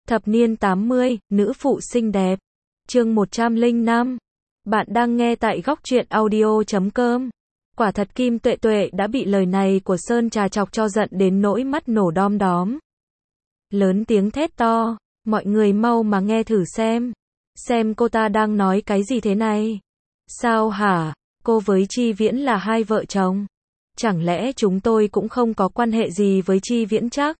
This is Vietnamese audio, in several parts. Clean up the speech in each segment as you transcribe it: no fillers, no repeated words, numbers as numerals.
Thập niên 80, nữ phụ xinh đẹp. Chương 105. Bạn đang nghe tại góc truyện audio.com. Quả thật Kim Tuệ Tuệ đã bị lời này của Sơn Trà chọc cho giận đến nỗi mắt nổ đom đóm. Lớn tiếng thét to, mọi người mau mà nghe thử xem cô ta đang nói cái gì thế này. Sao hả, cô với Chi Viễn là hai vợ chồng? Chẳng lẽ chúng tôi cũng không có quan hệ gì với Chi Viễn chắc?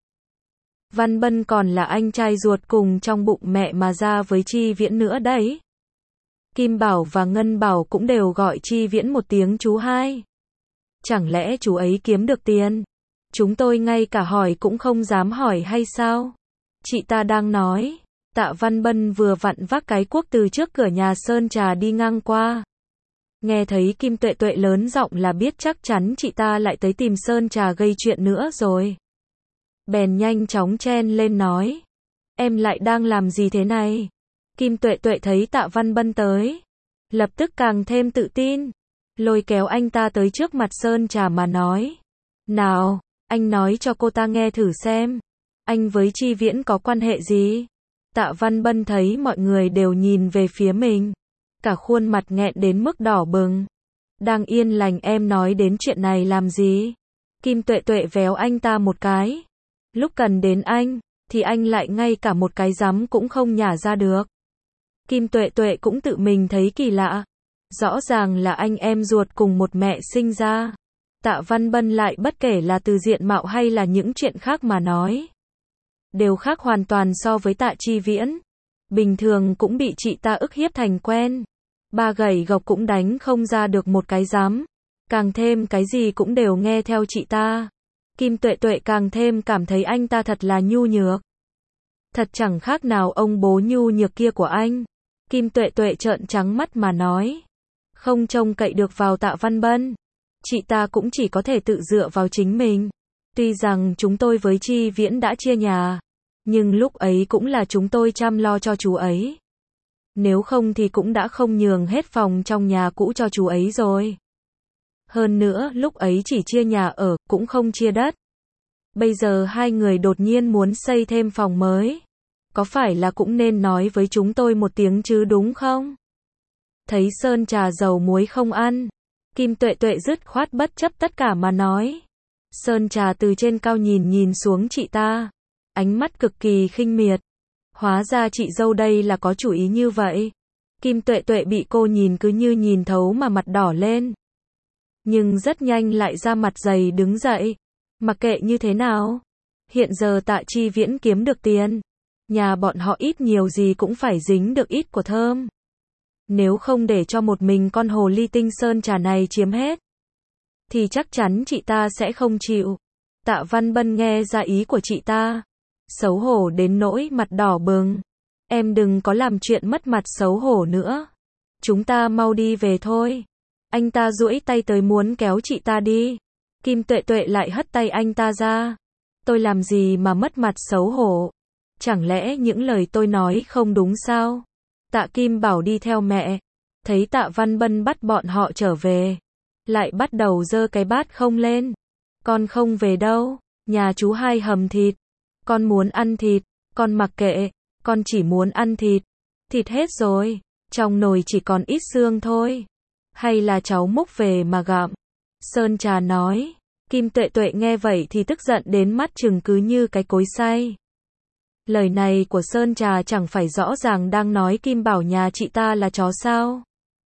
Văn Bân còn là anh trai ruột cùng trong bụng mẹ mà ra với Chi Viễn nữa đấy. Kim Bảo và Ngân Bảo cũng đều gọi Chi Viễn một tiếng chú hai. Chẳng lẽ chú ấy kiếm được tiền? Chúng tôi ngay cả hỏi cũng không dám hỏi hay sao? Chị ta đang nói. Tạ Văn Bân vừa vặn vác cái cuốc từ trước cửa nhà Sơn Trà đi ngang qua. Nghe thấy Kim Tuệ Tuệ lớn giọng là biết chắc chắn chị ta lại tới tìm Sơn Trà gây chuyện nữa rồi. Bèn nhanh chóng chen lên nói. Em lại đang làm gì thế này? Kim Tuệ Tuệ thấy Tạ Văn Bân tới. Lập tức càng thêm tự tin. Lôi kéo anh ta tới trước mặt Sơn Trà mà nói. Nào, anh nói cho cô ta nghe thử xem. Anh với Chi Viễn có quan hệ gì? Tạ Văn Bân thấy mọi người đều nhìn về phía mình. Cả khuôn mặt nghẹn đến mức đỏ bừng. Đang yên lành em nói đến chuyện này làm gì? Kim Tuệ Tuệ véo anh ta một cái. Lúc cần đến anh, thì anh lại ngay cả một cái rắm cũng không nhả ra được. Kim Tuệ Tuệ cũng tự mình thấy kỳ lạ. Rõ ràng là anh em ruột cùng một mẹ sinh ra. Tạ Văn Bân lại bất kể là từ diện mạo hay là những chuyện khác mà nói. Đều khác hoàn toàn so với Tạ Chi Viễn. Bình thường cũng bị chị ta ức hiếp thành quen. Ba gậy gộc cũng đánh không ra được một cái rắm. Càng thêm cái gì cũng đều nghe theo chị ta. Kim Tuệ Tuệ càng thêm cảm thấy anh ta thật là nhu nhược. Thật chẳng khác nào ông bố nhu nhược kia của anh. Kim Tuệ Tuệ trợn trắng mắt mà nói. Không trông cậy được vào Tạ Văn Bân. Chị ta cũng chỉ có thể tự dựa vào chính mình. Tuy rằng chúng tôi với Chi Viễn đã chia nhà. Nhưng lúc ấy cũng là chúng tôi chăm lo cho chú ấy. Nếu không thì cũng đã không nhường hết phòng trong nhà cũ cho chú ấy rồi. Hơn nữa, lúc ấy chỉ chia nhà ở, cũng không chia đất. Bây giờ hai người đột nhiên muốn xây thêm phòng mới. Có phải là cũng nên nói với chúng tôi một tiếng chứ đúng không? Thấy Sơn Trà dầu muối không ăn. Kim Tuệ Tuệ dứt khoát bất chấp tất cả mà nói. Sơn Trà từ trên cao nhìn xuống chị ta. Ánh mắt cực kỳ khinh miệt. Hóa ra chị dâu đây là có chủ ý như vậy. Kim Tuệ Tuệ bị cô nhìn cứ như nhìn thấu mà mặt đỏ lên. Nhưng rất nhanh lại ra mặt dày đứng dậy. Mặc kệ như thế nào. Hiện giờ Tạ Chi Viễn kiếm được tiền. Nhà bọn họ ít nhiều gì cũng phải dính được ít của thơm. Nếu không để cho một mình con hồ ly tinh Sơn Trà này chiếm hết. Thì chắc chắn chị ta sẽ không chịu. Tạ Văn Bân nghe ra ý của chị ta. Xấu hổ đến nỗi mặt đỏ bừng. Em đừng có làm chuyện mất mặt xấu hổ nữa. Chúng ta mau đi về thôi. Anh ta duỗi tay tới muốn kéo chị ta đi. Kim Tuệ Tuệ lại hất tay anh ta ra. Tôi làm gì mà mất mặt xấu hổ? Chẳng lẽ những lời tôi nói không đúng sao? Tạ Kim Bảo đi theo mẹ. Thấy Tạ Văn Bân bắt bọn họ trở về. Lại bắt đầu giơ cái bát không lên. Con không về đâu. Nhà chú hai hầm thịt. Con muốn ăn thịt. Con mặc kệ. Con chỉ muốn ăn thịt. Thịt hết rồi. Trong nồi chỉ còn ít xương thôi. Hay là cháu múc về mà gặm? Sơn Trà nói. Kim Tuệ Tuệ nghe vậy thì tức giận đến mắt trừng cứ như cái cối xay. Lời này của Sơn Trà chẳng phải rõ ràng đang nói Kim Bảo nhà chị ta là chó sao?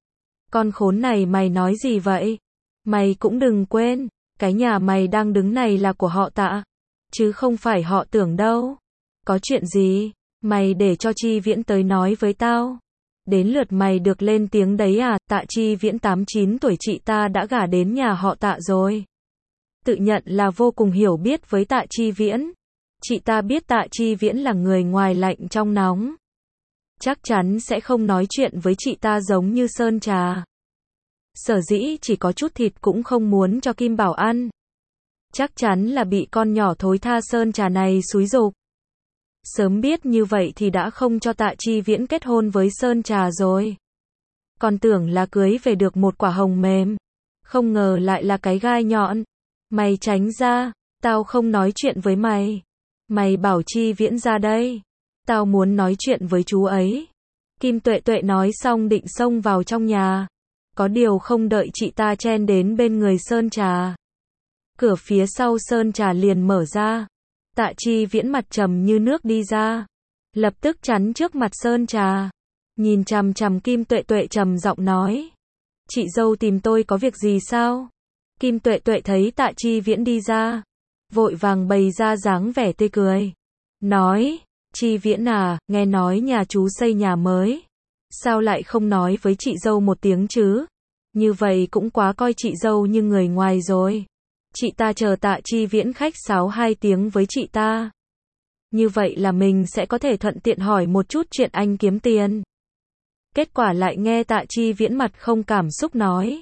Con khốn này mày nói gì vậy? Mày cũng đừng quên, cái nhà mày đang đứng này là của họ Tạ. Chứ không phải họ Tưởng đâu. Có chuyện gì? Mày để cho Chi Viễn tới nói với tao. Đến lượt mày được lên tiếng đấy à? Tạ Chi Viễn 89 tuổi chị ta đã gả đến nhà họ Tạ rồi. Tự nhận là vô cùng hiểu biết với Tạ Chi Viễn. Chị ta biết Tạ Chi Viễn là người ngoài lạnh trong nóng. Chắc chắn sẽ không nói chuyện với chị ta giống như Sơn Trà. Sở dĩ chỉ có chút thịt cũng không muốn cho Kim Bảo ăn. Chắc chắn là bị con nhỏ thối tha Sơn Trà này xúi giục. Sớm biết như vậy thì đã không cho Tạ Chi Viễn kết hôn với Sơn Trà rồi. Còn tưởng là cưới về được một quả hồng mềm. Không ngờ lại là cái gai nhọn. Mày tránh ra, tao không nói chuyện với mày. Mày bảo Chi Viễn ra đây. Tao muốn nói chuyện với chú ấy. Kim Tuệ Tuệ nói xong định xông vào trong nhà. Có điều không đợi chị ta chen đến bên người Sơn Trà. Cửa phía sau Sơn Trà liền mở ra. Tạ Chi Viễn mặt trầm như nước đi ra. Lập tức chắn trước mặt Sơn Trà. Nhìn chằm chằm Kim Tuệ Tuệ trầm giọng nói. Chị dâu tìm tôi có việc gì sao? Kim Tuệ Tuệ thấy Tạ Chi Viễn đi ra. Vội vàng bày ra dáng vẻ tươi cười. Nói, Chi Viễn à, nghe nói nhà chú xây nhà mới. Sao lại không nói với chị dâu một tiếng chứ? Như vậy cũng quá coi chị dâu như người ngoài rồi. Chị ta chờ Tạ Chi Viễn khách sáo 2 tiếng với chị ta. Như vậy là mình sẽ có thể thuận tiện hỏi một chút chuyện anh kiếm tiền. Kết quả lại nghe Tạ Chi Viễn mặt không cảm xúc nói.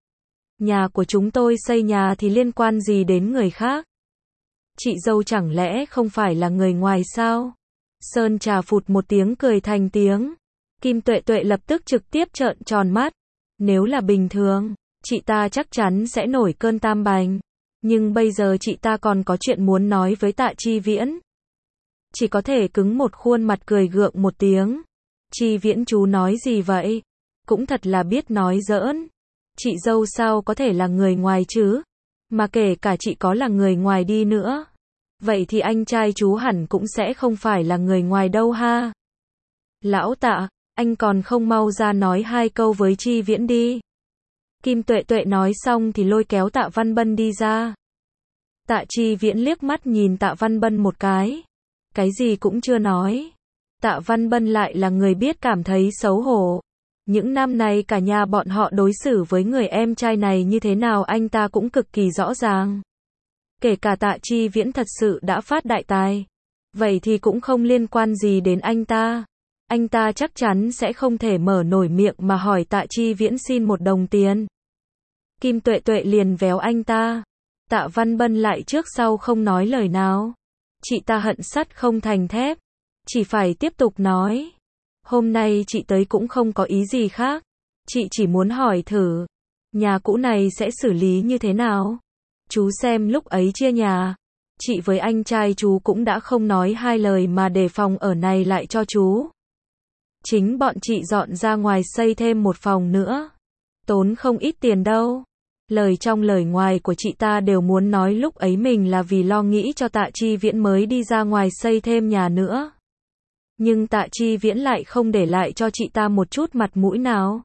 Nhà của chúng tôi xây nhà thì liên quan gì đến người khác? Chị dâu chẳng lẽ không phải là người ngoài sao? Sơn Trà phụt một tiếng cười thành tiếng. Kim Tuệ Tuệ lập tức trực tiếp trợn tròn mắt. Nếu là bình thường, chị ta chắc chắn sẽ nổi cơn tam bành. Nhưng bây giờ chị ta còn có chuyện muốn nói với Tạ Chi Viễn. Chỉ có thể cứng một khuôn mặt cười gượng một tiếng. Chi Viễn chú nói gì vậy? Cũng thật là biết nói giỡn. Chị dâu sao có thể là người ngoài chứ? Mà kể cả chị có là người ngoài đi nữa. Vậy thì anh trai chú hẳn cũng sẽ không phải là người ngoài đâu ha. Lão Tạ, anh còn không mau ra nói 2 câu với Chi Viễn đi. Kim Tuệ Tuệ nói xong thì lôi kéo Tạ Văn Bân đi ra. Tạ Chi Viễn liếc mắt nhìn Tạ Văn Bân một cái. Cái gì cũng chưa nói. Tạ Văn Bân lại là người biết cảm thấy xấu hổ. Những năm này cả nhà bọn họ đối xử với người em trai này như thế nào anh ta cũng cực kỳ rõ ràng. Kể cả Tạ Chi Viễn thật sự đã phát đại tài. Vậy thì cũng không liên quan gì đến anh ta. Anh ta chắc chắn sẽ không thể mở nổi miệng mà hỏi Tạ Chi Viễn xin 1 đồng tiền. Kim Tuệ Tuệ liền véo anh ta. Tạ Văn Bân lại trước sau không nói lời nào. Chị ta hận sắt không thành thép. Chỉ phải tiếp tục nói. Hôm nay chị tới cũng không có ý gì khác. Chị chỉ muốn hỏi thử. Nhà cũ này sẽ xử lý như thế nào? Chú xem lúc ấy chia nhà. Chị với anh trai chú cũng đã không nói 2 lời mà để phòng ở này lại cho chú. Chính bọn chị dọn ra ngoài xây thêm 1 phòng nữa. Tốn không ít tiền đâu. Lời trong lời ngoài của chị ta đều muốn nói lúc ấy mình là vì lo nghĩ cho Tạ Chi Viễn mới đi ra ngoài xây thêm nhà nữa. Nhưng Tạ Chi Viễn lại không để lại cho chị ta một chút mặt mũi nào.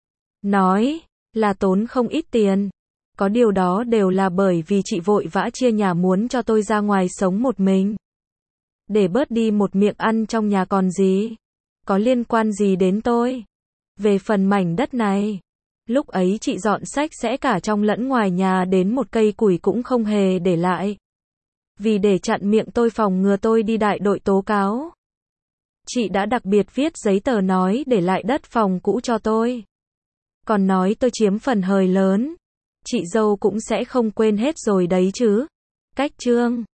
Nói là tốn không ít tiền. Có điều đó đều là bởi vì chị vội vã chia nhà muốn cho tôi ra ngoài sống một mình. Để bớt đi một miệng ăn trong nhà còn gì. Có liên quan gì đến tôi? Về phần mảnh đất này. Lúc ấy chị dọn sạch sẽ cả trong lẫn ngoài nhà đến 1 cây củi cũng không hề để lại. Vì để chặn miệng tôi phòng ngừa tôi đi đại đội tố cáo. Chị đã đặc biệt viết giấy tờ nói để lại đất phòng cũ cho tôi. Còn nói tôi chiếm phần hời lớn. Chị dâu cũng sẽ không quên hết rồi đấy chứ. Cách chương